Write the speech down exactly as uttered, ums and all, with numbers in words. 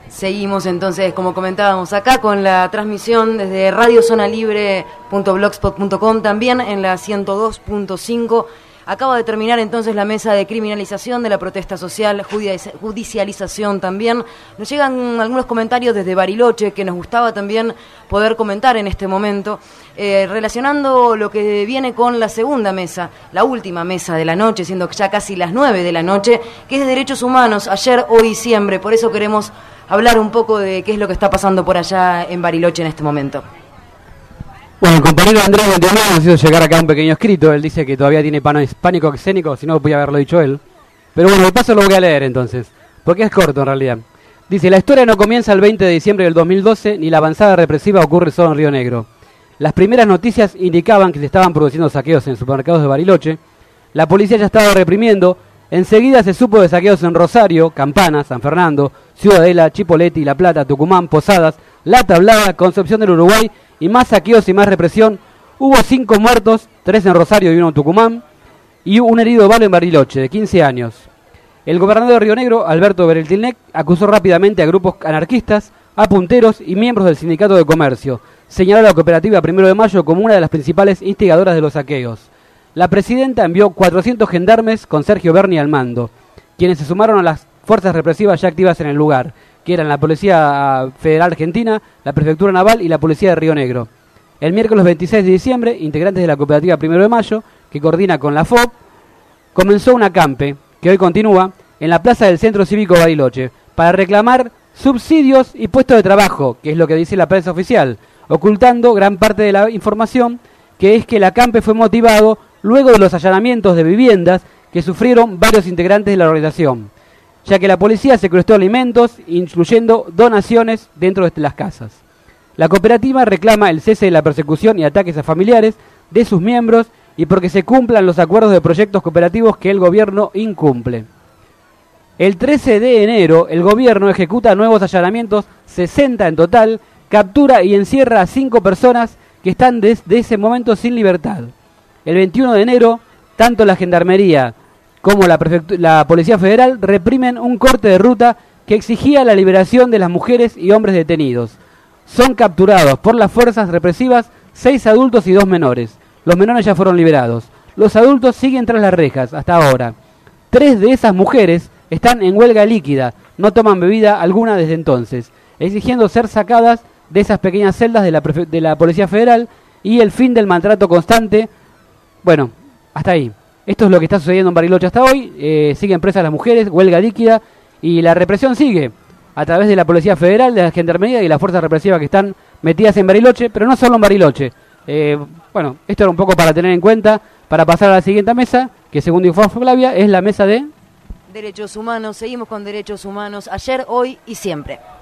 Seguimos entonces, como comentábamos acá, con la transmisión desde radio zona libre punto blogspot punto com, también en la ciento dos punto cinco. Acaba de terminar entonces la mesa de criminalización de la protesta social, judicialización también. Nos llegan algunos comentarios desde Bariloche que nos gustaba también poder comentar en este momento, eh, relacionando lo que viene con la segunda mesa, la última mesa de la noche, siendo ya casi las nueve de la noche, que es de derechos humanos, ayer, hoy y siempre. Por eso queremos hablar un poco de qué es lo que está pasando por allá en Bariloche en este momento. Bueno, el compañero Andrés Montemar nos hizo llegar acá un pequeño escrito. Él dice que todavía tiene pánico escénico, si no podía haberlo dicho él. Pero bueno, de paso lo voy a leer entonces, porque es corto en realidad. Dice: la historia no comienza el veinte de diciembre del dos mil doce, ni la avanzada represiva ocurre solo en Río Negro. Las primeras noticias indicaban que se estaban produciendo saqueos en supermercados de Bariloche. La policía ya estaba reprimiendo. Enseguida se supo de saqueos en Rosario, Campana, San Fernando, Ciudadela, Chipoleti, La Plata, Tucumán, Posadas, La Tablada, Concepción del Uruguay, y más saqueos y más represión. Hubo cinco muertos, tres en Rosario y uno en Tucumán, y un herido bala en Bariloche, de quince años. El gobernador de Río Negro, Alberto Beretilnec, acusó rápidamente a grupos anarquistas, a punteros y miembros del Sindicato de Comercio. Señaló a la cooperativa Primero de Mayo como una de las principales instigadoras de los saqueos. La presidenta envió cuatrocientos gendarmes con Sergio Berni al mando, quienes se sumaron a las fuerzas represivas ya activas en el lugar, que eran la Policía Federal Argentina, la Prefectura Naval y la Policía de Río Negro. El miércoles veintiséis de diciembre, integrantes de la cooperativa Primero de Mayo, que coordina con la F O B, comenzó un acampe, que hoy continúa, en la plaza del Centro Cívico Bariloche, para reclamar subsidios y puestos de trabajo, que es lo que dice la prensa oficial, ocultando gran parte de la información, que es que el acampe fue motivado luego de los allanamientos de viviendas que sufrieron varios integrantes de la organización, ya que la policía secuestró alimentos, incluyendo donaciones dentro de las casas. La cooperativa reclama el cese de la persecución y ataques a familiares de sus miembros y porque se cumplan los acuerdos de proyectos cooperativos que el gobierno incumple. El trece de enero, el gobierno ejecuta nuevos allanamientos, sesenta en total, captura y encierra a cinco personas que están desde ese momento sin libertad. El veintiuno de enero, tanto la Gendarmería como la, la Policía Federal reprimen un corte de ruta que exigía la liberación de las mujeres y hombres detenidos. Son capturados por las fuerzas represivas seis adultos y dos menores. Los menores ya fueron liberados. Los adultos siguen tras las rejas hasta ahora. Tres de esas mujeres están en huelga líquida, no toman bebida alguna desde entonces, exigiendo ser sacadas de esas pequeñas celdas de la, de la Policía Federal y el fin del maltrato constante. Bueno, hasta ahí. Esto es lo que está sucediendo en Bariloche hasta hoy. Eh, siguen presas las mujeres, huelga líquida, y la represión sigue a través de la Policía Federal, de la Gendarmería y las fuerzas represivas que están metidas en Bariloche, pero no solo en Bariloche. Eh, bueno, esto era un poco para tener en cuenta, para pasar a la siguiente mesa, que según dijo Flavia, es la mesa de derechos humanos. Seguimos con derechos humanos, ayer, hoy y siempre.